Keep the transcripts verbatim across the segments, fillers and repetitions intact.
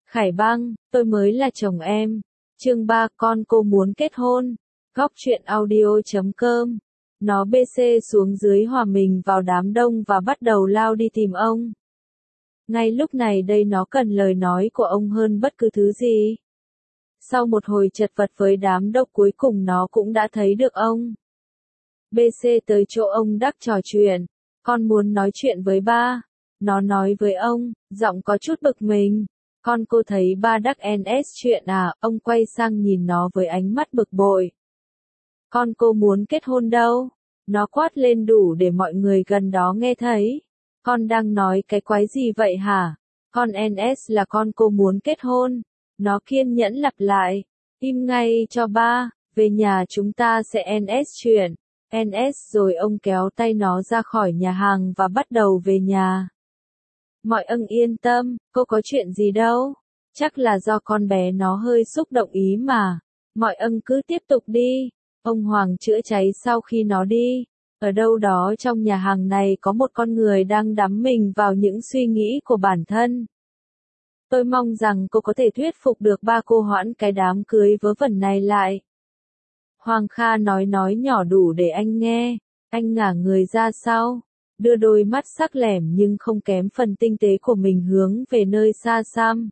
Khải Băng, tôi mới là chồng em. Chương ba, con cô muốn kết hôn. Góc truyện audio chấm com. Nó bê xê xuống dưới hòa mình vào đám đông và bắt đầu lao đi tìm ông. Ngay lúc này đây nó cần lời nói của ông hơn bất cứ thứ gì. Sau một hồi chật vật với đám đông cuối cùng nó cũng đã thấy được ông. bê xê tới chỗ ông Đắc trò chuyện. Con muốn nói chuyện với ba. Nó nói với ông, giọng có chút bực mình. Con cô thấy ba Đắc en ét chuyện à, ông quay sang nhìn nó với ánh mắt bực bội. Con cô muốn kết hôn đâu? Nó quát lên đủ để mọi người gần đó nghe thấy. Con đang nói cái quái gì vậy hả? Con en ét là con cô muốn kết hôn. Nó kiên nhẫn lặp lại. Im ngay cho ba, về nhà chúng ta sẽ en ét chuyện. en ét rồi ông kéo tay nó ra khỏi nhà hàng và bắt đầu về nhà. Mọi ân yên tâm, cô có chuyện gì đâu. Chắc là do con bé nó hơi xúc động ý mà. Mọi ân cứ tiếp tục đi. Ông Hoàng chữa cháy sau khi nó đi. Ở đâu đó trong nhà hàng này có một con người đang đắm mình vào những suy nghĩ của bản thân. Tôi mong rằng cô có thể thuyết phục được ba cô hoãn cái đám cưới vớ vẩn này lại. Hoàng Kha nói nói nhỏ đủ để anh nghe. Anh ngả người ra sau, đưa đôi mắt sắc lẻm nhưng không kém phần tinh tế của mình hướng về nơi xa xăm.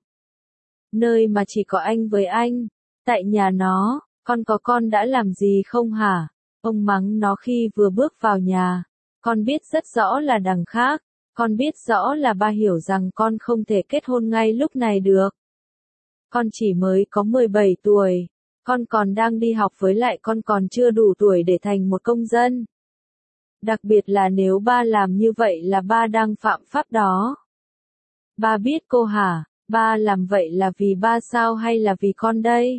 Nơi mà chỉ có anh với anh. Tại nhà nó, con có con đã làm gì không hả? Ông mắng nó khi vừa bước vào nhà. Con biết rất rõ là đằng khác. Con biết rõ là ba hiểu rằng con không thể kết hôn ngay lúc này được. Con chỉ mới có mười bảy tuổi. Con còn đang đi học với lại con còn chưa đủ tuổi để thành một công dân. Đặc biệt là nếu ba làm như vậy là ba đang phạm pháp đó. Ba biết cô hả? Ba làm vậy là vì ba sao hay là vì con đây?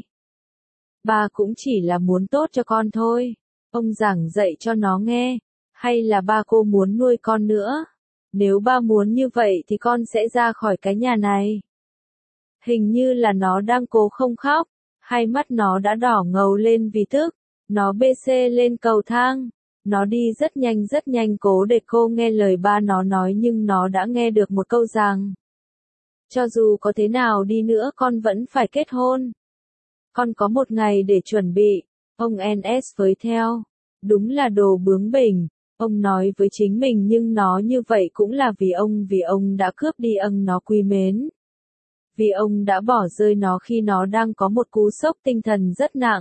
Ba cũng chỉ là muốn tốt cho con thôi. Ông giảng dạy cho nó nghe. Hay là ba cô muốn nuôi con nữa? Nếu ba muốn như vậy thì con sẽ ra khỏi cái nhà này. Hình như là nó đang cố không khóc. Hai mắt nó đã đỏ ngầu lên vì tức. Nó bê xê lên cầu thang. Nó đi rất nhanh rất nhanh cố để cô nghe lời ba nó nói nhưng nó đã nghe được một câu rằng. Cho dù có thế nào đi nữa con vẫn phải kết hôn. Con có một ngày để chuẩn bị. Ông en ét với theo. Đúng là đồ bướng bỉnh. Ông nói với chính mình nhưng nó như vậy cũng là vì ông vì ông đã cướp đi ân nó quý mến. Vì ông đã bỏ rơi nó khi nó đang có một cú sốc tinh thần rất nặng.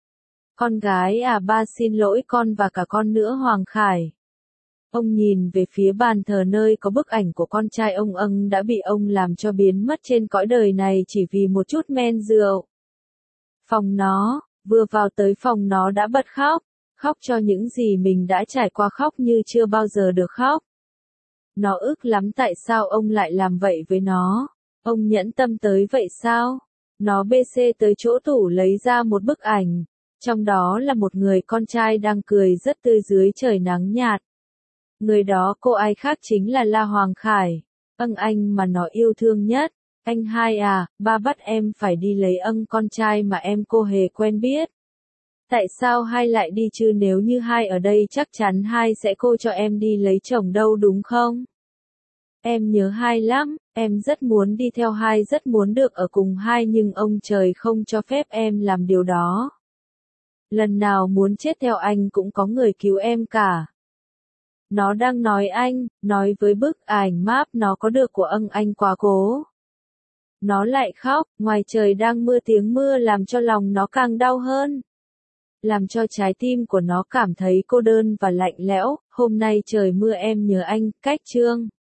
Con gái à ba xin lỗi con và cả con nữa Hoàng Khải. Ông nhìn về phía bàn thờ nơi có bức ảnh của con trai ông ân đã bị ông làm cho biến mất trên cõi đời này chỉ vì một chút men rượu. Phòng nó, vừa vào tới phòng nó đã bật khóc. Khóc cho những gì mình đã trải qua khóc như chưa bao giờ được khóc. Nó ức lắm tại sao ông lại làm vậy với nó. Ông nhẫn tâm tới vậy sao? Nó bê xê tới chỗ tủ lấy ra một bức ảnh. Trong đó là một người con trai đang cười rất tươi dưới trời nắng nhạt. Người đó cô ai khác chính là La Hoàng Khải. Ân anh mà nó yêu thương nhất. Anh hai à, ba bắt em phải đi lấy ân con trai mà em cô hề quen biết. Tại sao hai lại đi chứ nếu như hai ở đây chắc chắn hai sẽ cô cho em đi lấy chồng đâu đúng không? Em nhớ hai lắm, em rất muốn đi theo hai rất muốn được ở cùng hai nhưng ông trời không cho phép em làm điều đó. Lần nào muốn chết theo anh cũng có người cứu em cả. Nó đang nói anh, nói với bức ảnh map nó có được của ân anh quá cố. Nó lại khóc, ngoài trời đang mưa tiếng mưa làm cho lòng nó càng đau hơn. Làm cho trái tim của nó cảm thấy cô đơn và lạnh lẽo. Hôm nay trời mưa em nhớ anh, cách chương.